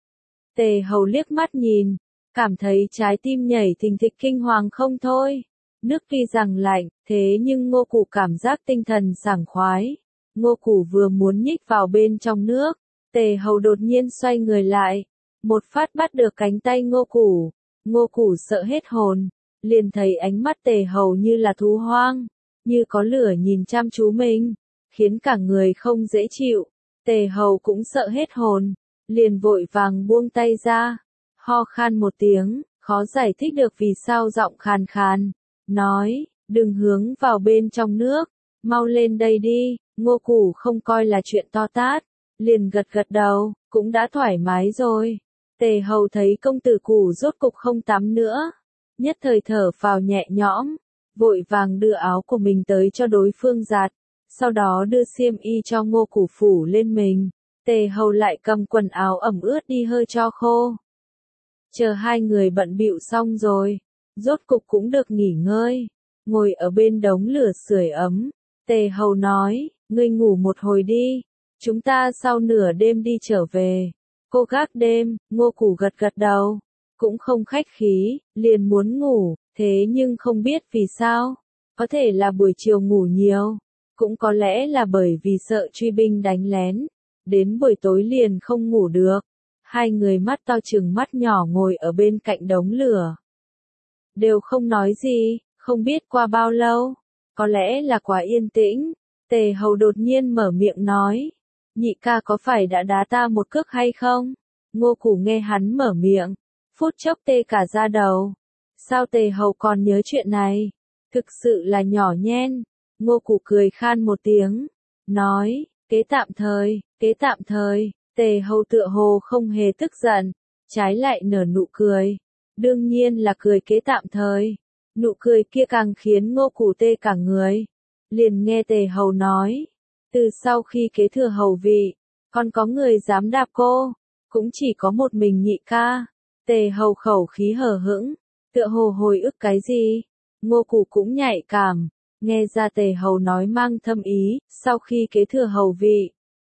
Tề Hầu liếc mắt nhìn, cảm thấy trái tim nhảy thình thịch kinh hoàng không thôi. Nước tuy rằng lạnh, thế nhưng Ngô Củ cảm giác tinh thần sảng khoái. Ngô Củ vừa muốn nhích vào bên trong nước, Tề Hầu đột nhiên xoay người lại, một phát bắt được cánh tay Ngô Củ. Ngô Củ sợ hết hồn, liền thấy ánh mắt Tề Hầu như là thú hoang, như có lửa nhìn chăm chú mình, khiến cả người không dễ chịu. Tề Hầu cũng sợ hết hồn, liền vội vàng buông tay ra, ho khan một tiếng, khó giải thích được vì sao giọng khàn khàn, nói, đừng hướng vào bên trong nước, mau lên đây đi. Ngô Củ không coi là chuyện to tát, liền gật gật đầu, cũng đã thoải mái rồi. Tề Hầu thấy công tử Củ rốt cục không tắm nữa, nhất thời thở phào nhẹ nhõm, vội vàng đưa áo của mình tới cho đối phương giặt, sau đó đưa xiêm y cho Ngô Củ phủ lên mình. Tề Hầu lại cầm quần áo ẩm ướt đi hơi cho khô. Chờ hai người bận bịu xong rồi, rốt cục cũng được nghỉ ngơi, ngồi ở bên đống lửa sưởi ấm. Tề Hầu nói, ngươi ngủ một hồi đi, chúng ta sau nửa đêm đi trở về. Cô gác đêm. Ngô Củ gật gật đầu, cũng không khách khí, liền muốn ngủ, thế nhưng không biết vì sao, có thể là buổi chiều ngủ nhiều, cũng có lẽ là bởi vì sợ truy binh đánh lén, đến buổi tối liền không ngủ được. Hai người mắt to chừng mắt nhỏ ngồi ở bên cạnh đống lửa, đều không nói gì. Không biết qua bao lâu, có lẽ là quá yên tĩnh, Tề Hầu đột nhiên mở miệng nói, nhị ca có phải đã đá ta một cước hay không? Ngô Củ nghe hắn mở miệng, phút chốc tê cả da đầu. Sao Tề Hầu còn nhớ chuyện này? Thực sự là nhỏ nhen. Ngô Củ cười khan một tiếng, nói, kế tạm thời, kế tạm thời. Tề Hầu tựa hồ không hề tức giận, trái lại nở nụ cười. Đương nhiên là cười kế tạm thời. Nụ cười kia càng khiến Ngô Củ tê cả người. Liền nghe Tề Hầu nói, từ sau khi kế thừa hầu vị, còn có người dám đạp cô, cũng chỉ có một mình nhị ca. Tề Hầu khẩu khí hờ hững, tựa hồ hồi ức cái gì. Ngô Củ cũng nhạy cảm, nghe ra Tề Hầu nói mang thâm ý, sau khi kế thừa hầu vị.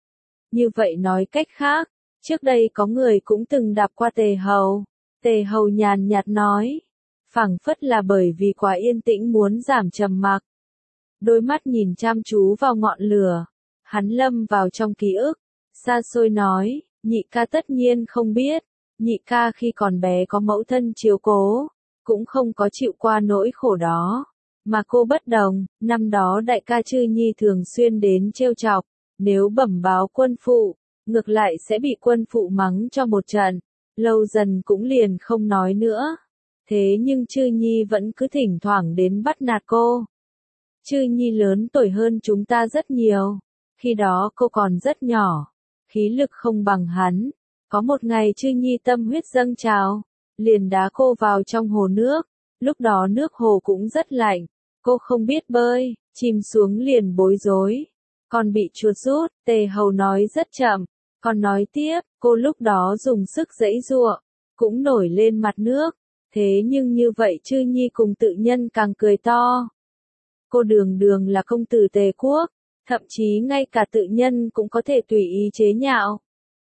Như vậy nói cách khác, trước đây có người cũng từng đạp qua Tề Hầu. Tề Hầu nhàn nhạt nói, phảng phất là bởi vì quá yên tĩnh muốn giảm trầm mặc. Đôi mắt nhìn chăm chú vào ngọn lửa, hắn lâm vào trong ký ức, xa xôi nói, nhị ca tất nhiên không biết, nhị ca khi còn bé có mẫu thân chiếu cố, cũng không có chịu qua nỗi khổ đó. Mà cô bất đồng, năm đó đại ca Chư Nhi thường xuyên đến trêu chọc, nếu bẩm báo quân phụ, ngược lại sẽ bị quân phụ mắng cho một trận, lâu dần cũng liền không nói nữa. Thế nhưng Chư Nhi vẫn cứ thỉnh thoảng đến bắt nạt cô. Chư Nhi lớn tuổi hơn chúng ta rất nhiều, khi đó cô còn rất nhỏ, khí lực không bằng hắn. Có một ngày Chư Nhi tâm huyết dâng trào, liền đá cô vào trong hồ nước, lúc đó nước hồ cũng rất lạnh, cô không biết bơi, chìm xuống liền bối rối, còn bị chuột rút. Tề Hầu nói rất chậm, còn nói tiếp, cô lúc đó dùng sức giãy giụa, cũng nổi lên mặt nước, thế nhưng như vậy Chư Nhi cùng tự nhân càng cười to. Cô đường đường là công tử Tề quốc, thậm chí ngay cả tự nhân cũng có thể tùy ý chế nhạo.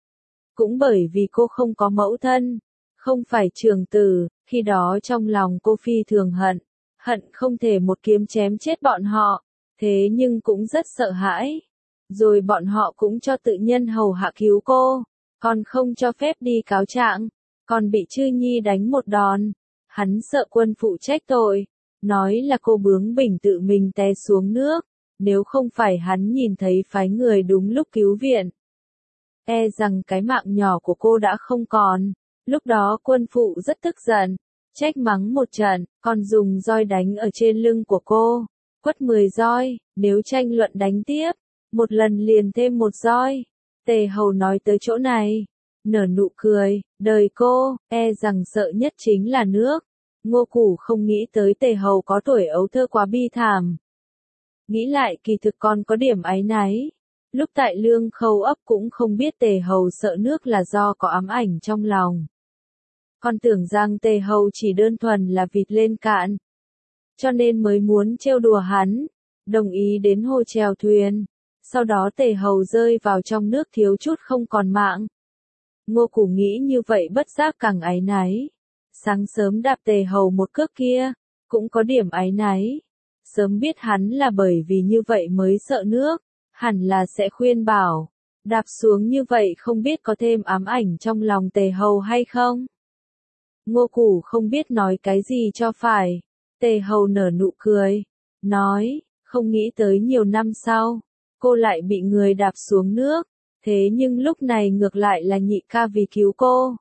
Cũng bởi vì cô không có mẫu thân, không phải trưởng tử, khi đó trong lòng cô phi thường hận, hận không thể một kiếm chém chết bọn họ, thế nhưng cũng rất sợ hãi. Rồi bọn họ cũng cho tự nhân hầu hạ cứu cô, Còn không cho phép đi cáo trạng, còn bị Chư Nhi đánh một đòn. Hắn sợ quân phụ trách tội, nói là cô bướng bỉnh tự mình té xuống nước, nếu không phải hắn nhìn thấy phái người đúng lúc cứu viện. E rằng cái mạng nhỏ của cô đã không còn. Lúc đó quân phụ rất tức giận, trách mắng một trận, còn dùng roi đánh ở trên lưng của cô. Quất 10 roi, nếu tranh luận đánh tiếp, một lần liền thêm một roi. Tề Hầu nói tới chỗ này, nở nụ cười, đời cô, e rằng sợ nhất chính là nước. Ngô Củ không nghĩ tới Tề Hầu có tuổi ấu thơ quá bi thảm. Nghĩ lại kỳ thực còn có điểm áy náy. Lúc tại Lương Khâu ấp cũng không biết Tề Hầu sợ nước là do có ám ảnh trong lòng. Còn tưởng rằng Tề Hầu chỉ đơn thuần là vịt lên cạn. Cho nên mới muốn trêu đùa hắn, đồng ý đến hồ chèo thuyền. Sau đó Tề Hầu rơi vào trong nước thiếu chút không còn mạng. Ngô Củ nghĩ như vậy bất giác càng áy náy. Sáng sớm đạp Tề Hầu một cước kia, cũng có điểm áy náy. Sớm biết hắn là bởi vì như vậy mới sợ nước, hẳn là sẽ khuyên bảo. Đạp xuống như vậy không biết có thêm ám ảnh trong lòng Tề Hầu hay không? Ngô Củ không biết nói cái gì cho phải. Tề Hầu nở nụ cười, nói, không nghĩ tới nhiều năm sau, cô lại bị người đạp xuống nước, thế nhưng lúc này ngược lại là nhị ca vì cứu cô.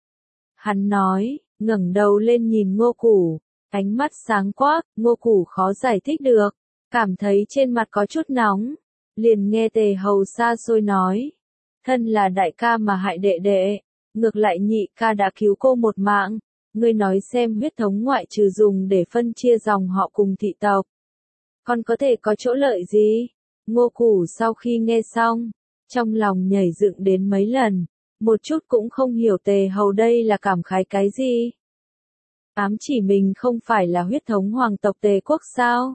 Hắn nói, ngẩng đầu lên nhìn Ngô Củ, ánh mắt sáng quắc, Ngô Củ khó giải thích được, cảm thấy trên mặt có chút nóng, liền nghe Tề Hầu xa xôi nói, thân là đại ca mà hại đệ đệ, ngược lại nhị ca đã cứu cô một mạng, ngươi nói xem huyết thống ngoại trừ dùng để phân chia dòng họ cùng thị tộc, còn có thể có chỗ lợi gì? Ngô Củ sau khi nghe xong, trong lòng nhảy dựng đến mấy lần, một chút cũng không hiểu Tề Hầu đây là cảm khái cái gì. Ám chỉ mình không phải là huyết thống hoàng tộc Tề quốc sao?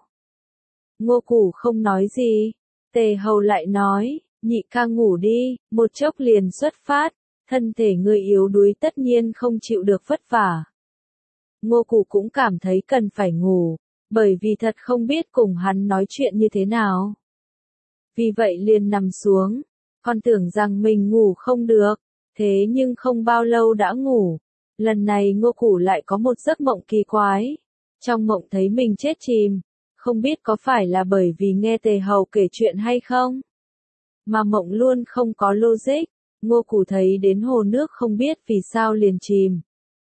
Ngô Củ không nói gì, Tề Hầu lại nói, nhị ca ngủ đi, một chốc liền xuất phát, thân thể người yếu đuối tất nhiên không chịu được vất vả. Ngô Củ cũng cảm thấy cần phải ngủ, bởi vì thật không biết cùng hắn nói chuyện như thế nào. Vì vậy liền nằm xuống, còn tưởng rằng mình ngủ không được, thế nhưng không bao lâu đã ngủ. Lần này Ngô Củ lại có một giấc mộng kỳ quái. Trong mộng thấy mình chết chìm, không biết có phải là bởi vì nghe Tề Hầu kể chuyện hay không? Mà mộng luôn không có logic, Ngô Củ thấy đến hồ nước không biết vì sao liền chìm.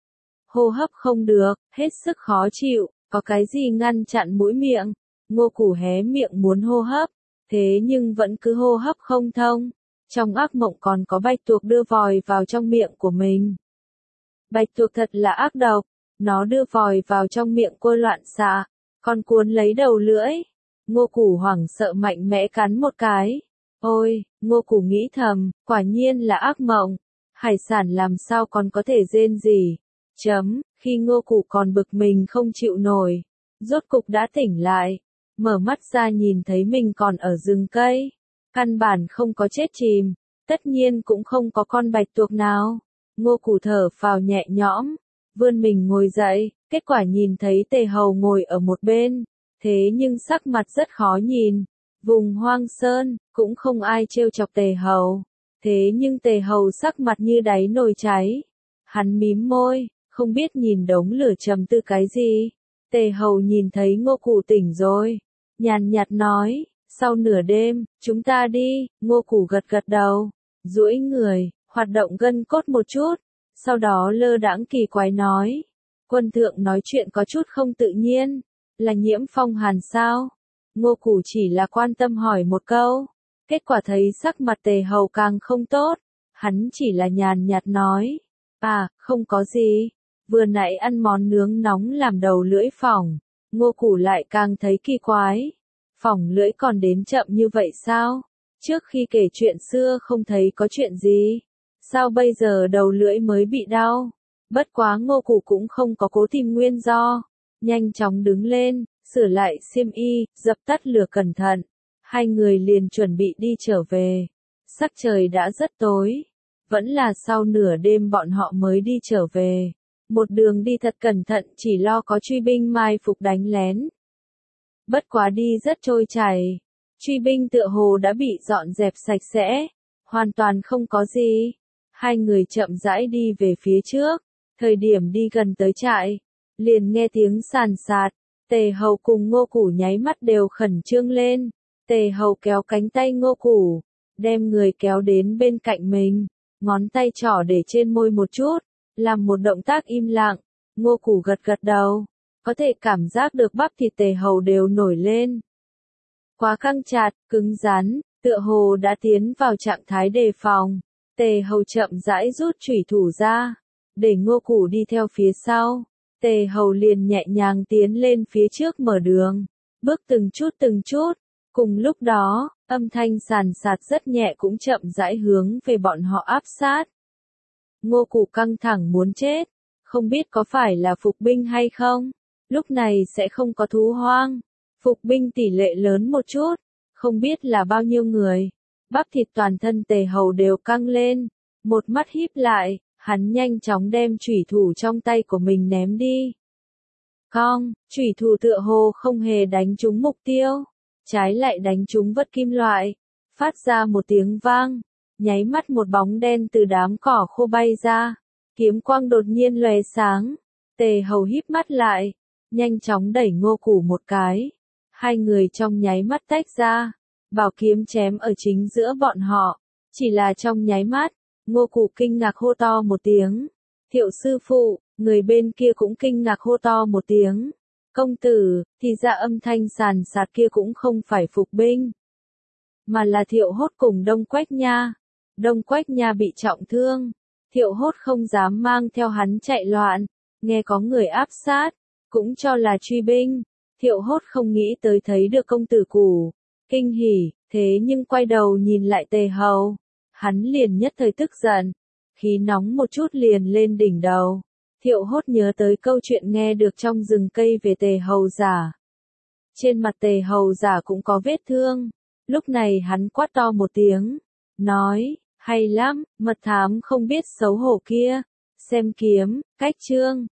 Hô hấp không được, hết sức khó chịu, có cái gì ngăn chặn mũi miệng. Ngô Củ hé miệng muốn hô hấp, thế nhưng vẫn cứ hô hấp không thông. Trong ác mộng còn có bạch tuộc đưa vòi vào trong miệng của mình. Bạch tuộc thật là ác độc, nó đưa vòi vào trong miệng cô loạn xạ, còn cuốn lấy đầu lưỡi. Ngô Củ hoảng sợ mạnh mẽ cắn một cái. Ôi, Ngô Củ nghĩ thầm, quả nhiên là ác mộng. Hải sản làm sao còn có thể rên rỉ. Khi Ngô Củ còn bực mình không chịu nổi, rốt cục đã tỉnh lại, mở mắt ra nhìn thấy mình còn ở rừng cây, căn bản không có chết chìm, tất nhiên cũng không có con bạch tuộc nào. Ngô Củ thở phào nhẹ nhõm, vươn mình ngồi dậy, kết quả nhìn thấy Tề Hầu ngồi ở một bên, thế nhưng sắc mặt rất khó nhìn. Vùng hoang sơn, cũng không ai trêu chọc Tề Hầu, thế nhưng Tề Hầu sắc mặt như đáy nồi cháy. Hắn mím môi, không biết nhìn đống lửa trầm tư cái gì. Tề Hầu nhìn thấy Ngô Củ tỉnh rồi, nhàn nhạt nói, sau nửa đêm, chúng ta đi. Ngô Củ gật gật đầu, duỗi người, hoạt động gân cốt một chút, sau đó lơ đãng kỳ quái nói, quân thượng nói chuyện có chút không tự nhiên, là nhiễm phong hàn sao? Ngô Củ chỉ là quan tâm hỏi một câu, kết quả thấy sắc mặt Tề Hầu càng không tốt, hắn chỉ là nhàn nhạt nói, không có gì, vừa nãy ăn món nướng nóng làm đầu lưỡi phỏng. Ngô Củ lại càng thấy kỳ quái, phỏng lưỡi còn đến chậm như vậy sao? Trước khi kể chuyện xưa không thấy có chuyện gì, sao bây giờ đầu lưỡi mới bị đau? Bất quá Ngô Củ cũng không có cố tìm nguyên do, nhanh chóng đứng lên, sửa lại xiêm y, dập tắt lửa cẩn thận, hai người liền chuẩn bị đi trở về. Sắc trời đã rất tối, vẫn là sau nửa đêm bọn họ mới đi trở về. Một đường đi thật cẩn thận chỉ lo có truy binh mai phục đánh lén. Bất quá đi rất trôi chảy, truy binh tựa hồ đã bị dọn dẹp sạch sẽ, hoàn toàn không có gì. Hai người chậm rãi đi về phía trước, thời điểm đi gần tới trại, liền nghe tiếng sàn sạt, Tề Hầu cùng Ngô Củ nháy mắt đều khẩn trương lên, Tề Hầu kéo cánh tay Ngô Củ, đem người kéo đến bên cạnh mình, ngón tay trỏ để trên môi một chút, làm một động tác im lặng, Ngô Củ gật gật đầu, có thể cảm giác được bắp thịt Tề Hầu đều nổi lên. Quá căng chặt, cứng rắn, tựa hồ đã tiến vào trạng thái đề phòng, Tề Hầu chậm rãi rút chủy thủ ra, để Ngô Củ đi theo phía sau, Tề Hầu liền nhẹ nhàng tiến lên phía trước mở đường, bước từng chút, cùng lúc đó, âm thanh sàn sạt rất nhẹ cũng chậm rãi hướng về bọn họ áp sát. Ngô Củ căng thẳng muốn chết, không biết có phải là phục binh hay không, lúc này sẽ không có thú hoang, phục binh tỷ lệ lớn một chút, không biết là bao nhiêu người, bắp thịt toàn thân Tề Hầu đều căng lên, một mắt híp lại, hắn nhanh chóng đem chủy thủ trong tay của mình ném đi. Cong, chủy thủ tựa hồ không hề đánh trúng mục tiêu, trái lại đánh trúng vật kim loại, phát ra một tiếng vang, nháy mắt một bóng đen từ đám cỏ khô bay ra, kiếm quang đột nhiên lóe sáng, Tề Hầu híp mắt lại, nhanh chóng đẩy Ngô Củ một cái, hai người trong nháy mắt tách ra, bảo kiếm chém ở chính giữa bọn họ, chỉ là trong nháy mắt, Ngô Củ kinh ngạc hô to một tiếng, Thiệu sư phụ, người bên kia cũng kinh ngạc hô to một tiếng, công tử, thì ra âm thanh sàn sạt kia cũng không phải phục binh, mà là Thiệu Hốt cùng Đông Quách Nha. Đông Quách Nha bị trọng thương, Thiệu Hốt không dám mang theo hắn chạy loạn, nghe có người áp sát, cũng cho là truy binh, Thiệu Hốt không nghĩ tới thấy được công tử Củ, kinh hỉ, thế nhưng quay đầu nhìn lại Tề Hầu, hắn liền nhất thời tức giận, khí nóng một chút liền lên đỉnh đầu. Thiệu Hốt nhớ tới câu chuyện nghe được trong rừng cây về Tề Hầu giả. Trên mặt Tề Hầu giả cũng có vết thương, lúc này hắn quát to một tiếng, nói, hay lắm, mật thám không biết xấu hổ kia, xem kiếm, cách chương.